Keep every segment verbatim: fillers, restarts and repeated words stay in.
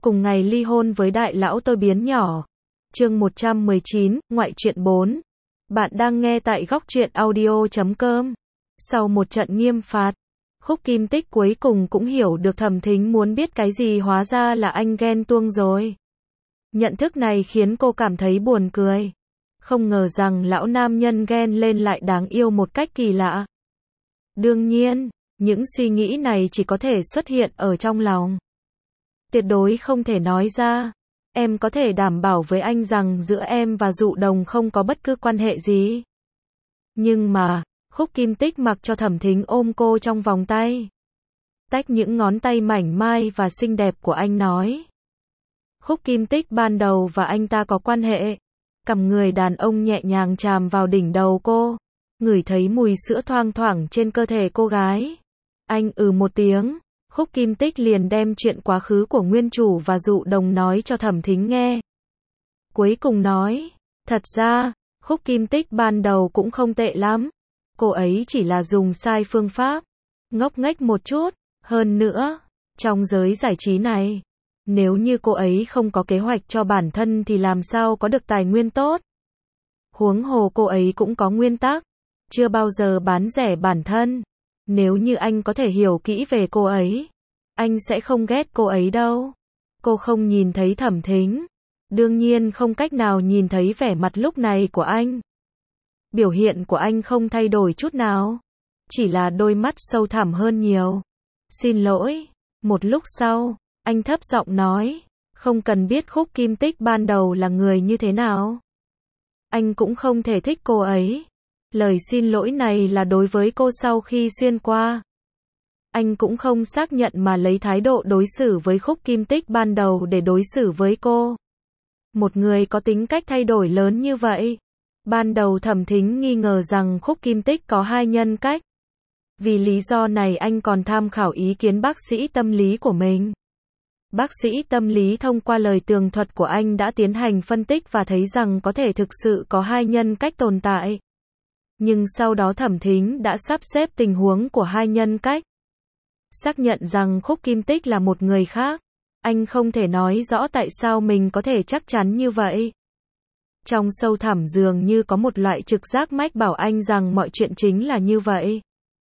cùng ngày ly hôn với đại lão tôi biến nhỏ. Chương một trăm mười chín, ngoại truyện bốn. Bạn đang nghe tại góc truyện audio chấm com. Sau một trận nghiêm phạt, Khúc Kim Tích cuối cùng cũng hiểu được Thẩm Thính muốn biết cái gì, hóa ra là anh ghen tuông rồi. Nhận thức này khiến cô cảm thấy buồn cười. Không ngờ rằng lão nam nhân ghen lên lại đáng yêu một cách kỳ lạ. Đương nhiên, những suy nghĩ này chỉ có thể xuất hiện ở trong lòng. Tuyệt đối không thể nói ra. Em có thể đảm bảo với anh rằng giữa em và Dụ Đồng không có bất cứ quan hệ gì. Nhưng mà, Khúc Kim Tích mặc cho Thẩm Thính ôm cô trong vòng tay. Tách những ngón tay mảnh mai và xinh đẹp của anh nói. Khúc Kim Tích ban đầu và anh ta có quan hệ. Cầm người đàn ông nhẹ nhàng chạm vào đỉnh đầu cô. Ngửi thấy mùi sữa thoang thoảng trên cơ thể cô gái. Anh ừ một tiếng. Khúc Kim Tích liền đem chuyện quá khứ của nguyên chủ và Dụ Đồng nói cho Thẩm Thính nghe. Cuối cùng nói, thật ra, Khúc Kim Tích ban đầu cũng không tệ lắm. Cô ấy chỉ là dùng sai phương pháp, ngốc nghếch một chút. Hơn nữa, trong giới giải trí này, nếu như cô ấy không có kế hoạch cho bản thân thì làm sao có được tài nguyên tốt. Huống hồ cô ấy cũng có nguyên tắc, chưa bao giờ bán rẻ bản thân. Nếu như anh có thể hiểu kỹ về cô ấy, anh sẽ không ghét cô ấy đâu. Cô không nhìn thấy Thẩm Thính, đương nhiên không cách nào nhìn thấy vẻ mặt lúc này của anh. Biểu hiện của anh không thay đổi chút nào, chỉ là đôi mắt sâu thẳm hơn nhiều. Xin lỗi. Một lúc sau, anh thấp giọng nói, không cần biết Khúc Kim Tích ban đầu là người như thế nào. Anh cũng không thể thích cô ấy. Lời xin lỗi này là đối với cô sau khi xuyên qua. Anh cũng không xác nhận mà lấy thái độ đối xử với Khúc Kim Tích ban đầu để đối xử với cô. Một người có tính cách thay đổi lớn như vậy. Ban đầu Thẩm Thính nghi ngờ rằng Khúc Kim Tích có hai nhân cách. Vì lý do này anh còn tham khảo ý kiến bác sĩ tâm lý của mình. Bác sĩ tâm lý thông qua lời tường thuật của anh đã tiến hành phân tích và thấy rằng có thể thực sự có hai nhân cách tồn tại. Nhưng sau đó Thẩm Thính đã sắp xếp tình huống của hai nhân cách. Xác nhận rằng Khúc Kim Tích là một người khác. Anh không thể nói rõ tại sao mình có thể chắc chắn như vậy. Trong sâu thẳm dường như có một loại trực giác mách bảo anh rằng mọi chuyện chính là như vậy.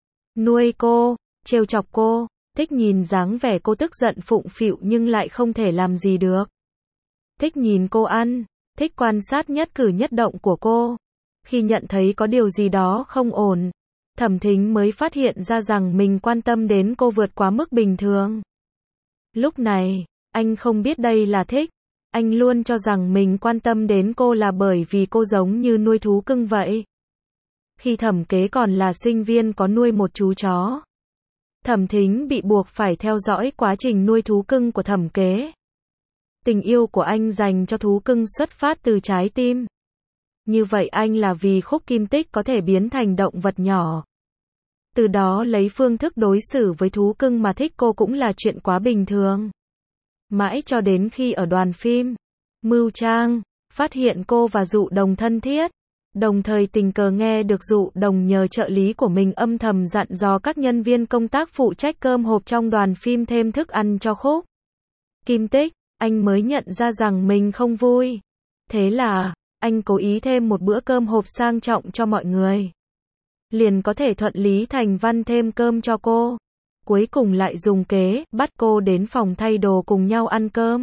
Nuôi cô, trêu chọc cô, thích nhìn dáng vẻ cô tức giận phụng phịu nhưng lại không thể làm gì được. Thích nhìn cô ăn, thích quan sát nhất cử nhất động của cô. Khi nhận thấy có điều gì đó không ổn, Thẩm Thính mới phát hiện ra rằng mình quan tâm đến cô vượt quá mức bình thường. Lúc này, anh không biết đây là thích. Anh luôn cho rằng mình quan tâm đến cô là bởi vì cô giống như nuôi thú cưng vậy. Khi Thẩm Kế còn là sinh viên có nuôi một chú chó. Thẩm Thính bị buộc phải theo dõi quá trình nuôi thú cưng của Thẩm Kế. Tình yêu của anh dành cho thú cưng xuất phát từ trái tim. Như vậy anh là vì Khúc Kim Tích có thể biến thành động vật nhỏ. Từ đó lấy phương thức đối xử với thú cưng mà thích cô cũng là chuyện quá bình thường. Mãi cho đến khi ở đoàn phim, Mưu Trang phát hiện cô và Dụ Đồng thân thiết. Đồng thời tình cờ nghe được Dụ Đồng nhờ trợ lý của mình âm thầm dặn dò các nhân viên công tác phụ trách cơm hộp trong đoàn phim thêm thức ăn cho Khúc Kim Tích. Anh mới nhận ra rằng mình không vui. Thế là, anh cố ý thêm một bữa cơm hộp sang trọng cho mọi người. Liền có thể thuận lý thành văn thêm cơm cho cô. Cuối cùng lại dùng kế, bắt cô đến phòng thay đồ cùng nhau ăn cơm.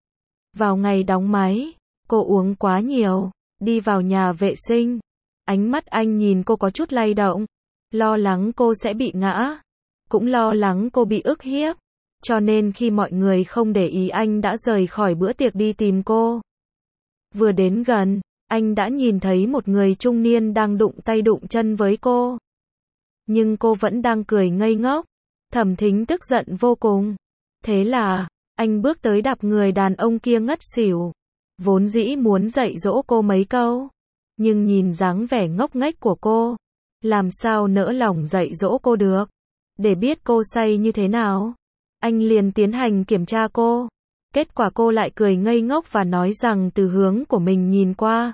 Vào ngày đóng máy, cô uống quá nhiều, đi vào nhà vệ sinh. Ánh mắt anh nhìn cô có chút lay động. Lo lắng cô sẽ bị ngã. Cũng lo lắng cô bị ức hiếp. Cho nên khi mọi người không để ý anh đã rời khỏi bữa tiệc đi tìm cô. Vừa đến gần, anh đã nhìn thấy một người trung niên đang đụng tay đụng chân với cô. Nhưng cô vẫn đang cười ngây ngốc. Thẩm Thính tức giận vô cùng. Thế là, anh bước tới đạp người đàn ông kia ngất xỉu. Vốn dĩ muốn dạy dỗ cô mấy câu. Nhưng nhìn dáng vẻ ngốc nghếch của cô, làm sao nỡ lòng dạy dỗ cô được. Để biết cô say như thế nào, anh liền tiến hành kiểm tra cô. Kết quả cô lại cười ngây ngốc và nói rằng từ hướng của mình nhìn qua,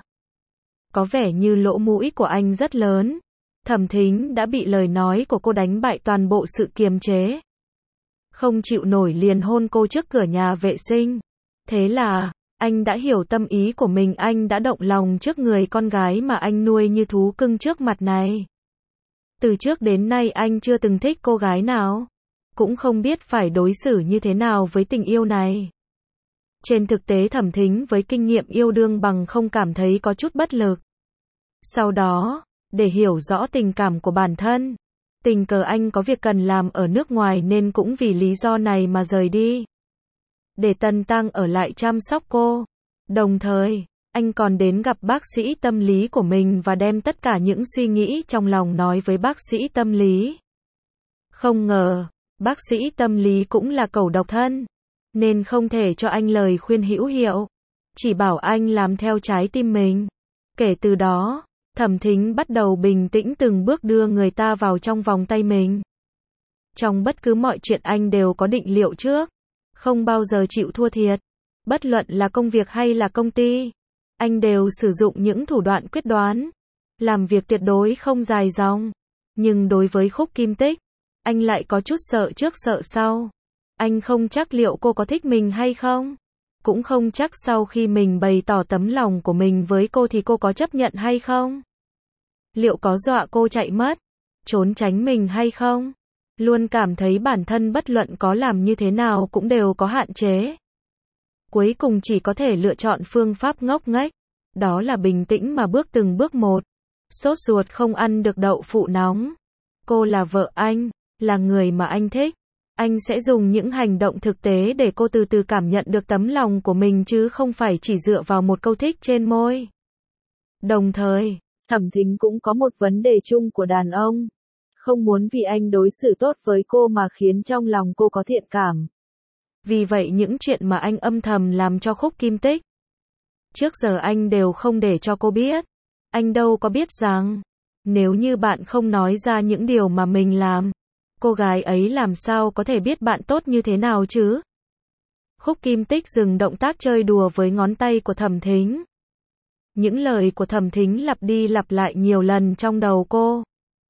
có vẻ như lỗ mũi của anh rất lớn. Thẩm Thính đã bị lời nói của cô đánh bại toàn bộ sự kiềm chế. Không chịu nổi liền hôn cô trước cửa nhà vệ sinh. Thế là, anh đã hiểu tâm ý của mình, anh đã động lòng trước người con gái mà anh nuôi như thú cưng trước mặt này. Từ trước đến nay anh chưa từng thích cô gái nào, cũng không biết phải đối xử như thế nào với tình yêu này. Trên thực tế Thẩm Thính với kinh nghiệm yêu đương bằng không cảm thấy có chút bất lực. Sau đó, để hiểu rõ tình cảm của bản thân, tình cờ anh có việc cần làm ở nước ngoài nên cũng vì lý do này mà rời đi. Để Tần Tăng ở lại chăm sóc cô. Đồng thời, anh còn đến gặp bác sĩ tâm lý của mình và đem tất cả những suy nghĩ trong lòng nói với bác sĩ tâm lý. Không ngờ, bác sĩ tâm lý cũng là cẩu độc thân, nên không thể cho anh lời khuyên hữu hiệu, chỉ bảo anh làm theo trái tim mình. Kể từ đó, Thẩm Thính bắt đầu bình tĩnh từng bước đưa người ta vào trong vòng tay mình. Trong bất cứ mọi chuyện anh đều có định liệu trước, không bao giờ chịu thua thiệt. Bất luận là công việc hay là công ty, anh đều sử dụng những thủ đoạn quyết đoán, làm việc tuyệt đối không dài dòng. Nhưng đối với Khúc Kim Tích, anh lại có chút sợ trước sợ sau. Anh không chắc liệu cô có thích mình hay không, cũng không chắc sau khi mình bày tỏ tấm lòng của mình với cô thì cô có chấp nhận hay không. Liệu có dọa cô chạy mất, trốn tránh mình hay không. Luôn cảm thấy bản thân bất luận có làm như thế nào cũng đều có hạn chế. Cuối cùng chỉ có thể lựa chọn phương pháp ngốc nghếch, đó là bình tĩnh mà bước từng bước một. Sốt ruột không ăn được đậu phụ nóng. Cô là vợ anh, là người mà anh thích. Anh sẽ dùng những hành động thực tế để cô từ từ cảm nhận được tấm lòng của mình chứ không phải chỉ dựa vào một câu thích trên môi. Đồng thời, Thẩm Thính cũng có một vấn đề chung của đàn ông. Không muốn vì anh đối xử tốt với cô mà khiến trong lòng cô có thiện cảm. Vì vậy những chuyện mà anh âm thầm làm cho Khúc Kim Tích, trước giờ anh đều không để cho cô biết. Anh đâu có biết rằng, nếu như bạn không nói ra những điều mà mình làm, cô gái ấy làm sao có thể biết bạn tốt như thế nào chứ? Khúc Kim Tích dừng động tác chơi đùa với ngón tay của Thẩm Thính. Những lời của Thẩm Thính lặp đi lặp lại nhiều lần trong đầu cô.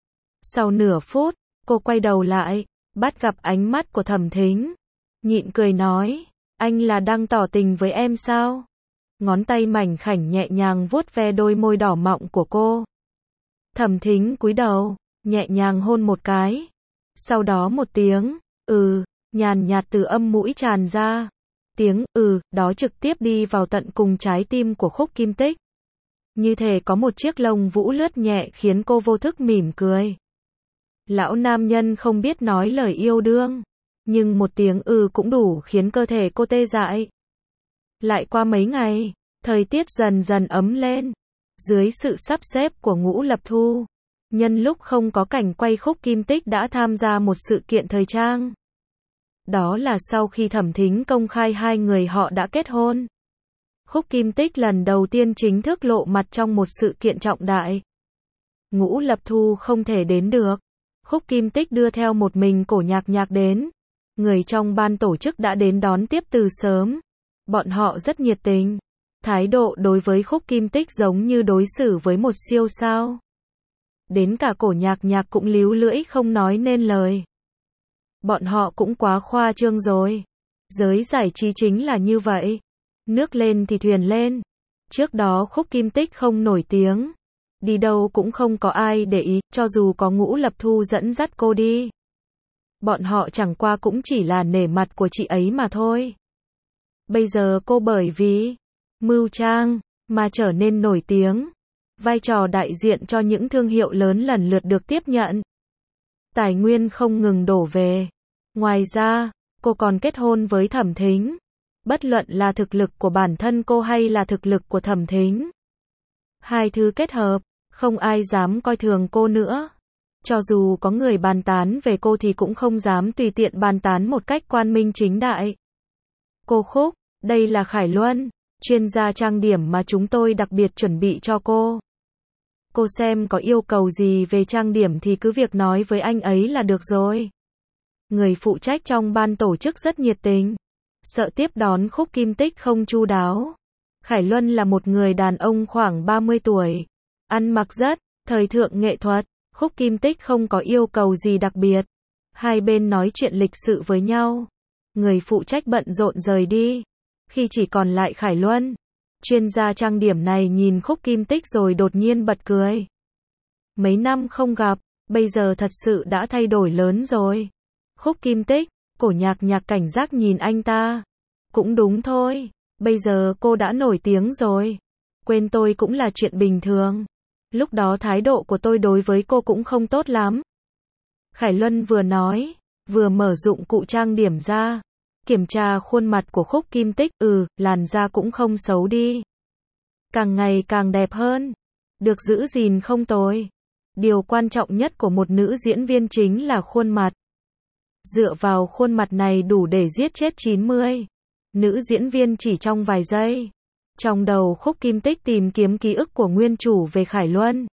Sau nửa phút, cô quay đầu lại, bắt gặp ánh mắt của Thẩm Thính. Nhịn cười nói, anh là đang tỏ tình với em sao? Ngón tay mảnh khảnh nhẹ nhàng vuốt ve đôi môi đỏ mọng của cô. Thẩm Thính cúi đầu, nhẹ nhàng hôn một cái. Sau đó một tiếng, ừ, nhàn nhạt từ âm mũi tràn ra. Tiếng, ừ, đó trực tiếp đi vào tận cùng trái tim của Khúc Kim Tích. Như thể có một chiếc lông vũ lướt nhẹ khiến cô vô thức mỉm cười. Lão nam nhân không biết nói lời yêu đương, nhưng một tiếng ừ cũng đủ khiến cơ thể cô tê dại. Lại qua mấy ngày, thời tiết dần dần ấm lên. Dưới sự sắp xếp của Ngũ Lập Thu, nhân lúc không có cảnh quay, Khúc Kim Tích đã tham gia một sự kiện thời trang. Đó là sau khi Thẩm Thính công khai hai người họ đã kết hôn. Khúc Kim Tích lần đầu tiên chính thức lộ mặt trong một sự kiện trọng đại. Ngũ Lập Thu không thể đến được. Khúc Kim Tích đưa theo một mình Cổ Nhạc Nhạc đến. Người trong ban tổ chức đã đến đón tiếp từ sớm. Bọn họ rất nhiệt tình. Thái độ đối với Khúc Kim Tích giống như đối xử với một siêu sao. Đến cả Cổ Nhạc Nhạc cũng líu lưỡi không nói nên lời. Bọn họ cũng quá khoa trương rồi. Giới giải trí chính là như vậy. Nước lên thì thuyền lên. Trước đó Khúc Kim Tích không nổi tiếng. Đi đâu cũng không có ai để ý, cho dù có Ngũ Lập Thu dẫn dắt cô đi. Bọn họ chẳng qua cũng chỉ là nể mặt của chị ấy mà thôi. Bây giờ cô bởi vì mưu trang mà trở nên nổi tiếng. Vai trò đại diện cho những thương hiệu lớn lần lượt được tiếp nhận. Tài nguyên không ngừng đổ về. Ngoài ra, cô còn kết hôn với Thẩm Thính. Bất luận là thực lực của bản thân cô hay là thực lực của Thẩm Thính. Hai thứ kết hợp, không ai dám coi thường cô nữa. Cho dù có người bàn tán về cô thì cũng không dám tùy tiện bàn tán một cách quang minh chính đại. Cô Khúc, đây là Khải Luân, chuyên gia trang điểm mà chúng tôi đặc biệt chuẩn bị cho cô. Cô xem có yêu cầu gì về trang điểm thì cứ việc nói với anh ấy là được rồi. Người phụ trách trong ban tổ chức rất nhiệt tình. Sợ tiếp đón Khúc Kim Tích không chu đáo. Khải Luân là một người đàn ông khoảng ba mươi tuổi. Ăn mặc rất thời thượng nghệ thuật. Khúc Kim Tích không có yêu cầu gì đặc biệt. Hai bên nói chuyện lịch sự với nhau. Người phụ trách bận rộn rời đi. Khi chỉ còn lại Khải Luân, chuyên gia trang điểm này nhìn Khúc Kim Tích rồi đột nhiên bật cười. Mấy năm không gặp, bây giờ thật sự đã thay đổi lớn rồi. Khúc Kim Tích, Cổ Nhạc Nhạc cảnh giác nhìn anh ta. Cũng đúng thôi, bây giờ cô đã nổi tiếng rồi. Quên tôi cũng là chuyện bình thường. Lúc đó thái độ của tôi đối với cô cũng không tốt lắm. Khải Luân vừa nói, vừa mở dụng cụ trang điểm ra. Kiểm tra khuôn mặt của Khúc Kim Tích, ừ, làn da cũng không xấu đi. Càng ngày càng đẹp hơn. Được giữ gìn không tồi. Điều quan trọng nhất của một nữ diễn viên chính là khuôn mặt. Dựa vào khuôn mặt này đủ để giết chết chín mươi nữ diễn viên chỉ trong vài giây. Trong đầu Khúc Kim Tích tìm kiếm ký ức của nguyên chủ về Khải Luân.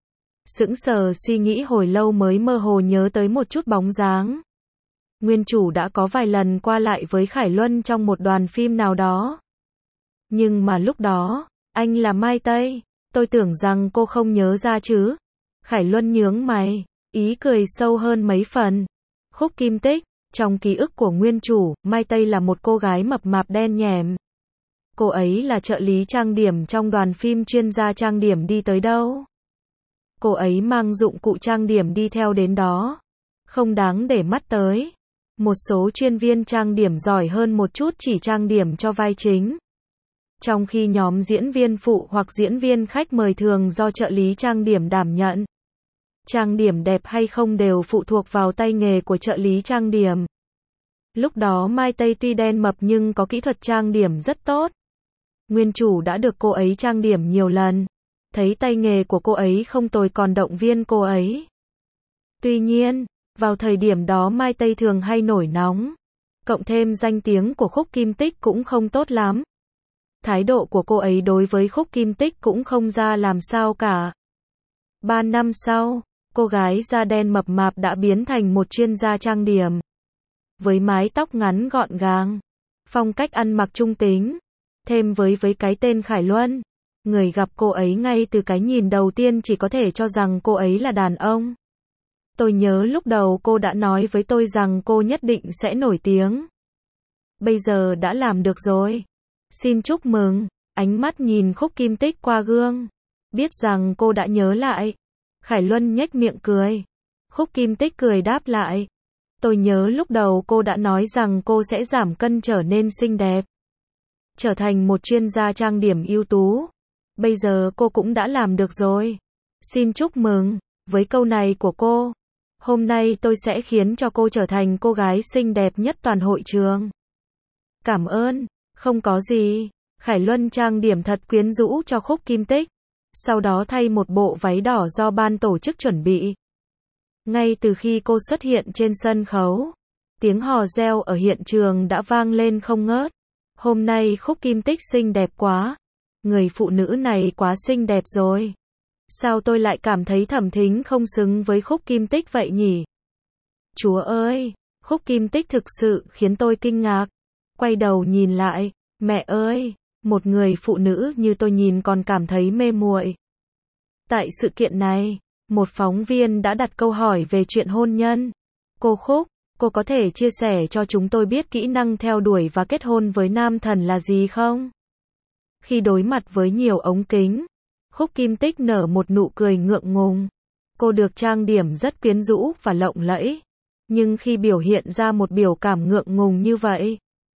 Sững sờ suy nghĩ hồi lâu mới mơ hồ nhớ tới một chút bóng dáng. Nguyên chủ đã có vài lần qua lại với Khải Luân trong một đoàn phim nào đó. Nhưng mà lúc đó, anh là Mai Tây. Tôi tưởng rằng cô không nhớ ra chứ. Khải Luân nhướng mày, ý cười sâu hơn mấy phần. Khúc Kim Tích, trong ký ức của nguyên chủ, Mai Tây là một cô gái mập mạp đen nhẻm. Cô ấy là trợ lý trang điểm trong đoàn phim chuyên gia trang điểm đi tới đâu. Cô ấy mang dụng cụ trang điểm đi theo đến đó. Không đáng để mắt tới. Một số chuyên viên trang điểm giỏi hơn một chút chỉ trang điểm cho vai chính. Trong khi nhóm diễn viên phụ hoặc diễn viên khách mời thường do trợ lý trang điểm đảm nhận. Trang điểm đẹp hay không đều phụ thuộc vào tay nghề của trợ lý trang điểm. Lúc đó Mai Tây tuy đen mập nhưng có kỹ thuật trang điểm rất tốt. Nguyên chủ đã được cô ấy trang điểm nhiều lần. Thấy tay nghề của cô ấy không tồi còn động viên cô ấy. Tuy nhiên, vào thời điểm đó Mai Tây thường hay nổi nóng. Cộng thêm danh tiếng của Khúc Kim Tích cũng không tốt lắm. Thái độ của cô ấy đối với Khúc Kim Tích cũng không ra làm sao cả. Ba năm sau, cô gái da đen mập mạp đã biến thành một chuyên gia trang điểm. Với mái tóc ngắn gọn gàng, phong cách ăn mặc trung tính, thêm với với cái tên Khải Luân. Người gặp cô ấy ngay từ cái nhìn đầu tiên chỉ có thể cho rằng cô ấy là đàn ông. Tôi nhớ lúc đầu cô đã nói với tôi rằng cô nhất định sẽ nổi tiếng. Bây giờ đã làm được rồi. Xin chúc mừng. Ánh mắt nhìn Khúc Kim Tích qua gương. Biết rằng cô đã nhớ lại. Khải Luân nhếch miệng cười. Khúc Kim Tích cười đáp lại. Tôi nhớ lúc đầu cô đã nói rằng cô sẽ giảm cân trở nên xinh đẹp. Trở thành một chuyên gia trang điểm ưu tú. Bây giờ cô cũng đã làm được rồi. Xin chúc mừng. Với câu này của cô, hôm nay tôi sẽ khiến cho cô trở thành cô gái xinh đẹp nhất toàn hội trường. Cảm ơn. Không có gì. Khải Luân trang điểm thật quyến rũ cho Khúc Kim Tích. Sau đó thay một bộ váy đỏ do ban tổ chức chuẩn bị. Ngay từ khi cô xuất hiện trên sân khấu, tiếng hò reo ở hiện trường đã vang lên không ngớt. Hôm nay Khúc Kim Tích xinh đẹp quá. Người phụ nữ này quá xinh đẹp rồi. Sao tôi lại cảm thấy Thẩm Thính không xứng với Khúc Kim Tích vậy nhỉ? Chúa ơi, Khúc Kim Tích thực sự khiến tôi kinh ngạc. Quay đầu nhìn lại, mẹ ơi, một người phụ nữ như tôi nhìn còn cảm thấy mê muội. Tại sự kiện này, một phóng viên đã đặt câu hỏi về chuyện hôn nhân. Cô Khúc, cô có thể chia sẻ cho chúng tôi biết kỹ năng theo đuổi và kết hôn với nam thần là gì không? Khi đối mặt với nhiều ống kính, Khúc Kim Tích nở một nụ cười ngượng ngùng. Cô được trang điểm rất quyến rũ và lộng lẫy. Nhưng khi biểu hiện ra một biểu cảm ngượng ngùng như vậy,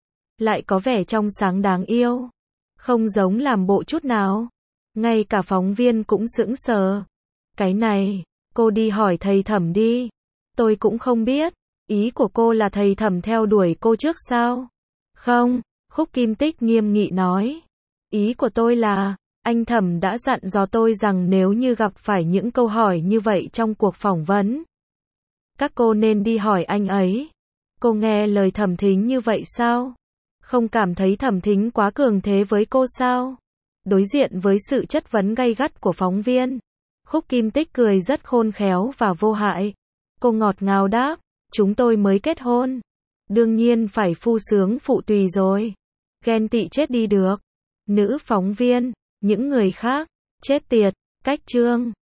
lại có vẻ trong sáng đáng yêu. Không giống làm bộ chút nào. Ngay cả phóng viên cũng sững sờ. Cái này, cô đi hỏi thầy Thẩm đi. Tôi cũng không biết. Ý của cô là thầy Thẩm theo đuổi cô trước sao? Không, Khúc Kim Tích nghiêm nghị nói. Ý của tôi là, anh Thẩm đã dặn dò tôi rằng nếu như gặp phải những câu hỏi như vậy trong cuộc phỏng vấn, các cô nên đi hỏi anh ấy. Cô nghe lời Thẩm Thính như vậy sao? Không cảm thấy Thẩm Thính quá cường thế với cô sao? Đối diện với sự chất vấn gay gắt của phóng viên, Khúc Kim Tích cười rất khôn khéo và vô hại. Cô ngọt ngào đáp, chúng tôi mới kết hôn. Đương nhiên phải phu sướng phụ tùy rồi. Ghen tị chết đi được. Nữ phóng viên, những người khác, chết tiệt, cách chương.